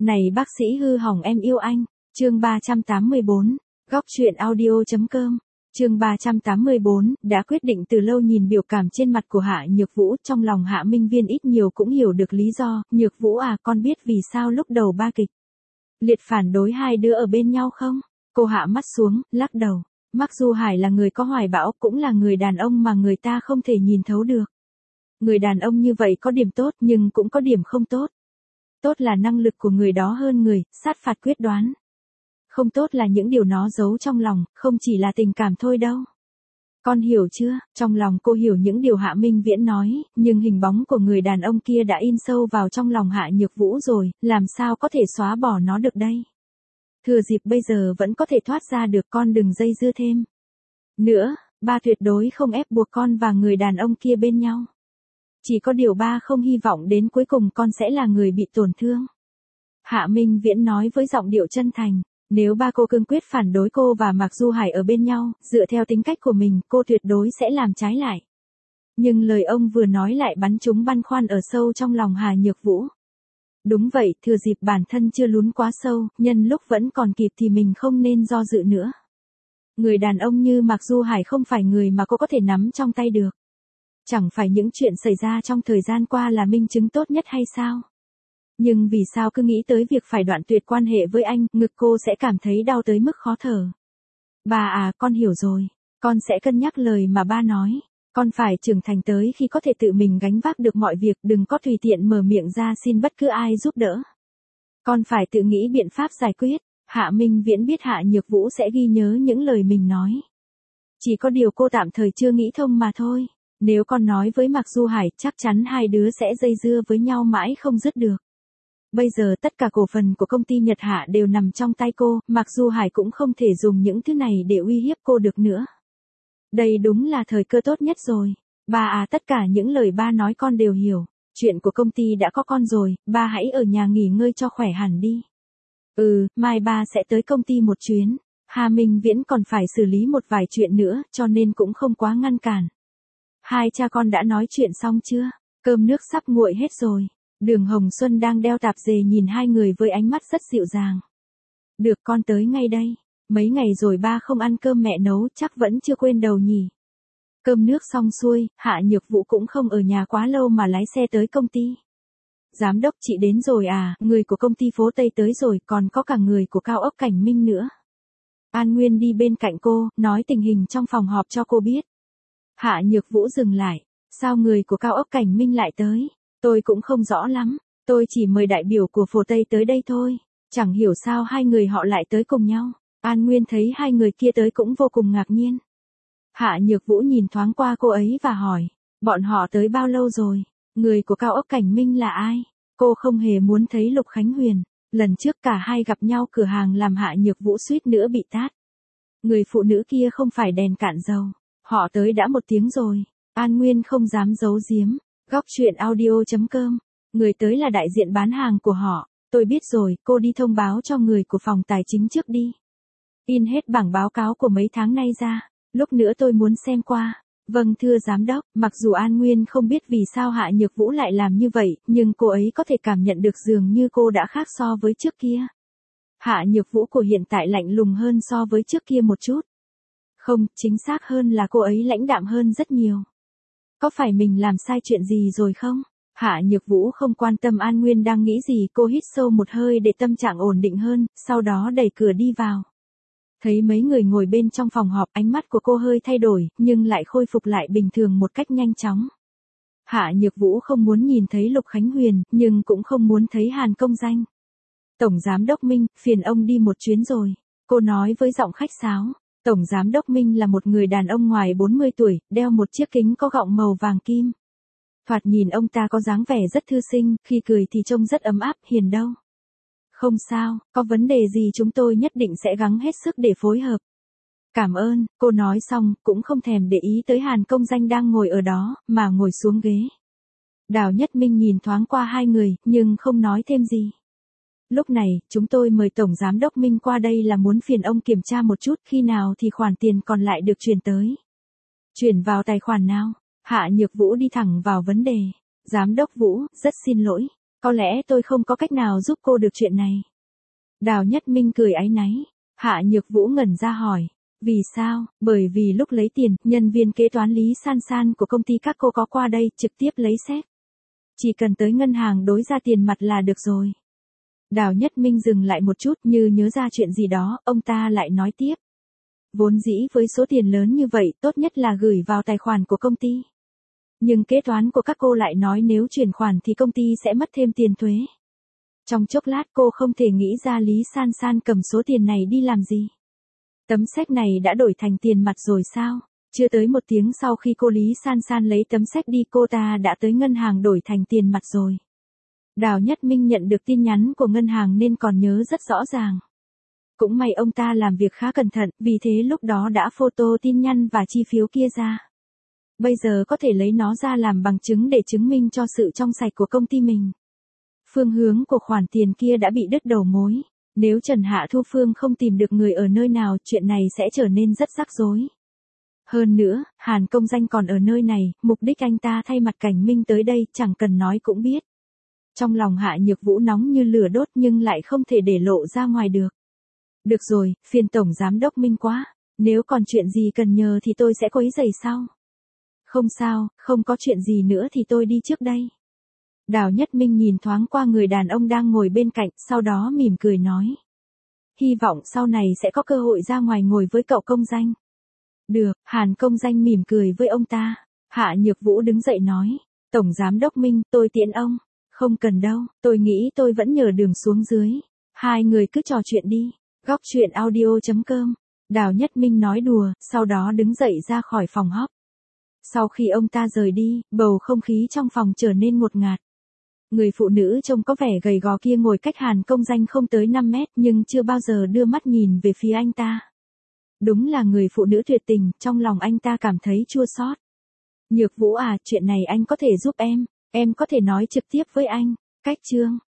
Này bác sĩ hư hỏng em yêu anh. Chương 384. Góc truyện audio.com. Chương 384, đã quyết định từ lâu. Nhìn biểu cảm trên mặt của Hạ Nhược Vũ, trong lòng Hạ Minh Viên ít nhiều cũng hiểu được lý do. Nhược Vũ à, con biết vì sao lúc đầu ba kịch liệt phản đối hai đứa ở bên nhau không? Cô hạ mắt xuống, lắc đầu. Mặc dù Hải là người có hoài bão, cũng là người đàn ông mà người ta không thể nhìn thấu được. Người đàn ông như vậy có điểm tốt nhưng cũng có điểm không tốt. Tốt là năng lực của người đó hơn người, sát phạt quyết đoán. Không tốt là những điều nó giấu trong lòng, không chỉ là tình cảm thôi đâu. Con hiểu chưa? Trong lòng cô hiểu những điều Hạ Minh Viễn nói, nhưng hình bóng của người đàn ông kia đã in sâu vào trong lòng Hạ Nhược Vũ rồi, làm sao có thể xóa bỏ nó được đây? Thừa dịp bây giờ vẫn có thể thoát ra được, con đừng dây dưa thêm nữa, ba tuyệt đối không ép buộc con và người đàn ông kia bên nhau. Chỉ có điều ba không hy vọng đến cuối cùng con sẽ là người bị tổn thương. Hạ Minh Viễn nói với giọng điệu chân thành. Nếu ba cô cương quyết phản đối cô và Mạc Du Hải ở bên nhau, dựa theo tính cách của mình, cô tuyệt đối sẽ làm trái lại. Nhưng lời ông vừa nói lại bắn trúng băn khoăn ở sâu trong lòng Hà Nhược Vũ. Đúng vậy, thừa dịp bản thân chưa lún quá sâu, nhân lúc vẫn còn kịp thì mình không nên do dự nữa. Người đàn ông như Mạc Du Hải không phải người mà cô có thể nắm trong tay được. Chẳng phải những chuyện xảy ra trong thời gian qua là minh chứng tốt nhất hay sao? Nhưng vì sao cứ nghĩ tới việc phải đoạn tuyệt quan hệ với anh, ngực cô sẽ cảm thấy đau tới mức khó thở. Bà à, con hiểu rồi. Con sẽ cân nhắc lời mà ba nói. Con phải trưởng thành tới khi có thể tự mình gánh vác được mọi việc, đừng có tùy tiện mở miệng ra xin bất cứ ai giúp đỡ. Con phải tự nghĩ biện pháp giải quyết. Hạ Minh Viễn biết Hạ Nhược Vũ sẽ ghi nhớ những lời mình nói. Chỉ có điều cô tạm thời chưa nghĩ thông mà thôi. Nếu con nói với Mạc Du Hải, chắc chắn hai đứa sẽ dây dưa với nhau mãi không dứt được. Bây giờ tất cả cổ phần của công ty Nhật Hạ đều nằm trong tay cô, Mạc Du Hải cũng không thể dùng những thứ này để uy hiếp cô được nữa. Đây đúng là thời cơ tốt nhất rồi. Ba à, tất cả những lời ba nói con đều hiểu. Chuyện của công ty đã có con rồi, ba hãy ở nhà nghỉ ngơi cho khỏe hẳn đi. Mai ba sẽ tới công ty một chuyến. Hà Minh Viễn còn phải xử lý một vài chuyện nữa, cho nên cũng không quá ngăn cản. Hai cha con đã nói chuyện xong chưa? Cơm nước sắp nguội hết rồi. Đường Hồng Xuân đang đeo tạp dề nhìn hai người với ánh mắt rất dịu dàng. Được, con tới ngay đây. Mấy ngày rồi ba không ăn cơm mẹ nấu, chắc vẫn chưa quên đầu nhỉ. Cơm nước xong xuôi, Hạ Nhược Vũ cũng không ở nhà quá lâu mà lái xe tới công ty. Giám đốc chị đến rồi à, người của công ty phố Tây tới rồi, còn có cả người của Cao ốc Cảnh Minh nữa. An Nguyên đi bên cạnh cô, nói tình hình trong phòng họp cho cô biết. Hạ Nhược Vũ dừng lại. Sao người của Cao ốc Cảnh Minh lại tới? Tôi cũng không rõ lắm, tôi chỉ mời đại biểu của phố Tây tới đây thôi. Chẳng hiểu sao hai người họ lại tới cùng nhau. An Nguyên thấy hai người kia tới cũng vô cùng ngạc nhiên. Hạ Nhược Vũ nhìn thoáng qua cô ấy và hỏi, bọn họ tới bao lâu rồi? Người của Cao ốc Cảnh Minh là ai? Cô không hề muốn thấy Lục Khánh Huyền. Lần trước cả hai gặp nhau cửa hàng làm Hạ Nhược Vũ suýt nữa bị tát. Người phụ nữ kia không phải đèn cạn dầu. Họ tới đã 1 tiếng rồi. An Nguyên không dám giấu giếm. Góc truyện audio.com. Người tới là đại diện bán hàng của họ. Tôi biết rồi, cô đi thông báo cho người của phòng tài chính trước đi. In hết bảng báo cáo của mấy tháng nay ra. Lúc nữa tôi muốn xem qua. Vâng thưa giám đốc, mặc dù An Nguyên không biết vì sao Hạ Nhược Vũ lại làm như vậy, nhưng cô ấy có thể cảm nhận được dường như cô đã khác so với trước kia. Hạ Nhược Vũ của hiện tại lạnh lùng hơn so với trước kia một chút. Không, chính xác hơn là cô ấy lãnh đạm hơn rất nhiều. Có phải mình làm sai chuyện gì rồi không? Hạ Nhược Vũ không quan tâm An Nguyên đang nghĩ gì, cô hít sâu một hơi để tâm trạng ổn định hơn, sau đó đẩy cửa đi vào. Thấy mấy người ngồi bên trong phòng họp, ánh mắt của cô hơi thay đổi, nhưng lại khôi phục lại bình thường một cách nhanh chóng. Hạ Nhược Vũ không muốn nhìn thấy Lục Khánh Huyền, nhưng cũng không muốn thấy Hàn Công Danh. Tổng Giám đốc Minh, phiền ông đi một chuyến rồi. Cô nói với giọng khách sáo. Tổng Giám đốc Minh là một người đàn ông ngoài 40 tuổi, đeo một chiếc kính có gọng màu vàng kim. Thoạt nhìn ông ta có dáng vẻ rất thư sinh, khi cười thì trông rất ấm áp, hiền đâu. Không sao, có vấn đề gì chúng tôi nhất định sẽ gắng hết sức để phối hợp. Cảm ơn, cô nói xong, cũng không thèm để ý tới Hàn Công Danh đang ngồi ở đó, mà ngồi xuống ghế. Đào Nhất Minh nhìn thoáng qua hai người, nhưng không nói thêm gì. Lúc này, chúng tôi mời Tổng Giám đốc Minh qua đây là muốn phiền ông kiểm tra một chút khi nào thì khoản tiền còn lại được chuyển tới. Chuyển vào tài khoản nào? Hạ Nhược Vũ đi thẳng vào vấn đề. Giám đốc Vũ, rất xin lỗi. Có lẽ tôi không có cách nào giúp cô được chuyện này. Đào Nhất Minh cười áy náy. Hạ Nhược Vũ ngẩn ra hỏi. Vì sao? Bởi vì lúc lấy tiền, nhân viên kế toán Lý San San của công ty các cô có qua đây trực tiếp lấy séc. Chỉ cần tới ngân hàng đối ra tiền mặt là được rồi. Đào Nhất Minh dừng lại một chút như nhớ ra chuyện gì đó, ông ta lại nói tiếp. Vốn dĩ với số tiền lớn như vậy tốt nhất là gửi vào tài khoản của công ty. Nhưng kế toán của các cô lại nói nếu chuyển khoản thì công ty sẽ mất thêm tiền thuế. Trong chốc lát cô không thể nghĩ ra Lý San San cầm số tiền này đi làm gì. Tấm séc này đã đổi thành tiền mặt rồi sao? Chưa tới 1 tiếng sau khi cô Lý San San lấy tấm séc đi cô ta đã tới ngân hàng đổi thành tiền mặt rồi. Đào Nhất Minh nhận được tin nhắn của ngân hàng nên còn nhớ rất rõ ràng. Cũng may ông ta làm việc khá cẩn thận, vì thế lúc đó đã photo tin nhắn và chi phiếu kia ra. Bây giờ có thể lấy nó ra làm bằng chứng để chứng minh cho sự trong sạch của công ty mình. Phương hướng của khoản tiền kia đã bị đứt đầu mối. Nếu Trần Hạ Thu Phương không tìm được người ở nơi nào, chuyện này sẽ trở nên rất rắc rối. Hơn nữa, Hàn Công Danh còn ở nơi này, mục đích anh ta thay mặt Cảnh Minh tới đây chẳng cần nói cũng biết. Trong lòng Hạ Nhược Vũ nóng như lửa đốt nhưng lại không thể để lộ ra ngoài được. Được rồi, phiền Tổng Giám đốc Minh quá. Nếu còn chuyện gì cần nhờ thì tôi sẽ quấy rầy sau. Không sao, không có chuyện gì nữa thì tôi đi trước đây. Đào Nhất Minh nhìn thoáng qua người đàn ông đang ngồi bên cạnh, sau đó mỉm cười nói. Hy vọng sau này sẽ có cơ hội ra ngoài ngồi với cậu Công Danh. Được, Hàn Công Danh mỉm cười với ông ta. Hạ Nhược Vũ đứng dậy nói. Tổng Giám đốc Minh, tôi tiễn ông. Không cần đâu, tôi nghĩ tôi vẫn nhờ đường xuống dưới. Hai người cứ trò chuyện đi. Góc truyện audio.com. Đào Nhất Minh nói đùa, sau đó đứng dậy ra khỏi phòng họp. Sau khi ông ta rời đi, bầu không khí trong phòng trở nên ngột ngạt. Người phụ nữ trông có vẻ gầy gò kia ngồi cách Hàn Công Danh không tới 5 mét nhưng chưa bao giờ đưa mắt nhìn về phía anh ta. Đúng là người phụ nữ tuyệt tình, trong lòng anh ta cảm thấy chua xót. Nhược Vũ à, chuyện này anh có thể giúp em có thể nói trực tiếp với anh. Cách chương.